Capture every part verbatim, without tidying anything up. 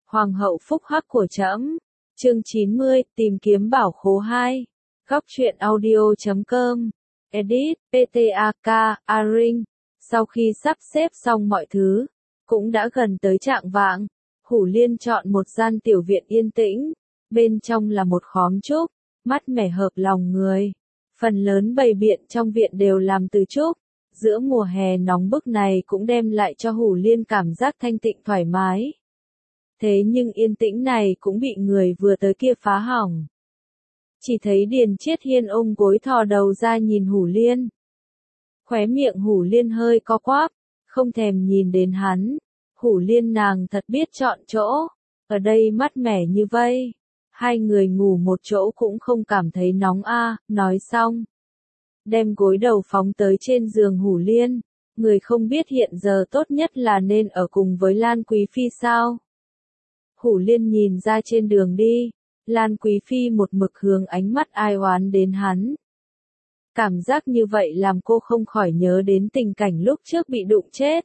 Hoàng hậu phúc hắc của trẫm. Chương chín mươi, tìm kiếm bảo khố hai. Góc truyện audio chấm com. Edit, pê tê a ca, Aring. Sau khi sắp xếp xong mọi thứ, cũng đã gần tới trạng vạng, Hủ Liên chọn một gian tiểu viện yên tĩnh. Bên trong là một khóm trúc, mát mẻ hợp lòng người. Phần lớn bày biện trong viện đều làm từ trúc. Giữa mùa hè nóng bức này cũng đem lại cho Hủ Liên cảm giác thanh tịnh thoải mái. Thế nhưng yên tĩnh này cũng bị người vừa tới kia phá hỏng. Chỉ thấy Điền Chiết Hiên ôm gối thò đầu ra nhìn Hủ Liên. Khóe miệng Hủ Liên hơi co quắp, không thèm nhìn đến hắn. Hủ Liên nàng thật biết chọn chỗ, ở đây mát mẻ như vậy. Hai người ngủ một chỗ cũng không cảm thấy nóng a. Nói xong, đem gối đầu phóng tới trên giường Hủ Liên. Người không biết hiện giờ tốt nhất là nên ở cùng với Lan Quý Phi sao? Hủ Liên nhìn ra trên đường đi, Lan Quý Phi một mực hướng ánh mắt ai oán đến hắn. Cảm giác như vậy làm cô không khỏi nhớ đến tình cảnh lúc trước bị đụng chết.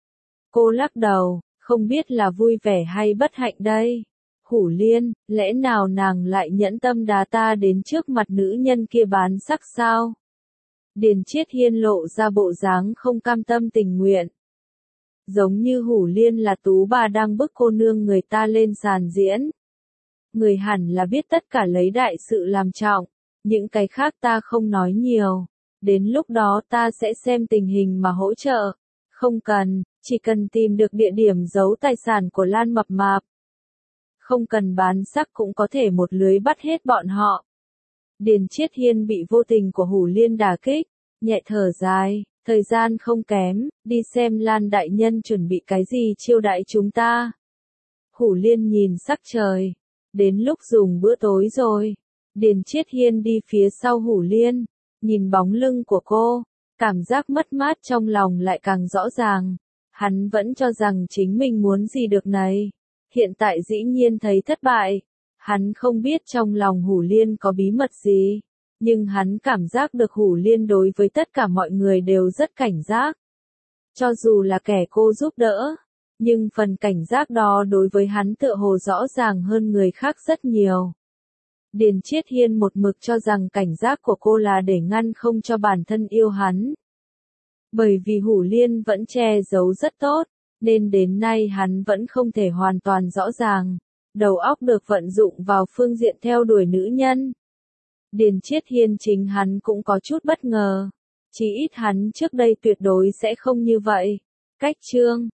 Cô lắc đầu, không biết là vui vẻ hay bất hạnh đây. Hủ Liên, lẽ nào nàng lại nhẫn tâm đá ta đến trước mặt nữ nhân kia bán sắc sao? Điền Chiết Hiên lộ ra bộ dáng không cam tâm tình nguyện. Giống như Hủ Liên là tú bà đang bức cô nương người ta lên sàn diễn. Người hẳn là biết tất cả lấy đại sự làm trọng, những cái khác ta không nói nhiều. Đến lúc đó ta sẽ xem tình hình mà hỗ trợ. Không cần, chỉ cần tìm được địa điểm giấu tài sản của Lan Mập Mạp. Không cần bán sắc cũng có thể một lưới bắt hết bọn họ. Điền Chiết Hiên bị vô tình của Hủ Liên đả kích, nhẹ thở dài, thời gian không kém, đi xem Lan đại nhân chuẩn bị cái gì chiêu đãi chúng ta. Hủ Liên nhìn sắc trời, đến lúc dùng bữa tối rồi. Điền Chiết Hiên đi phía sau Hủ Liên, nhìn bóng lưng của cô, cảm giác mất mát trong lòng lại càng rõ ràng. Hắn vẫn cho rằng chính mình muốn gì được này, hiện tại dĩ nhiên thấy thất bại. Hắn không biết trong lòng Hủ Liên có bí mật gì, nhưng hắn cảm giác được Hủ Liên đối với tất cả mọi người đều rất cảnh giác. Cho dù là kẻ cô giúp đỡ, nhưng phần cảnh giác đó đối với hắn tựa hồ rõ ràng hơn người khác rất nhiều. Điền Chiết Hiên một mực cho rằng cảnh giác của cô là để ngăn không cho bản thân yêu hắn. Bởi vì Hủ Liên vẫn che giấu rất tốt, nên đến nay hắn vẫn không thể hoàn toàn rõ ràng. Đầu óc được vận dụng vào phương diện theo đuổi nữ nhân. Điền Chiết Hiên chính hắn cũng có chút bất ngờ. Chỉ ít hắn trước đây tuyệt đối sẽ không như vậy. Cách chương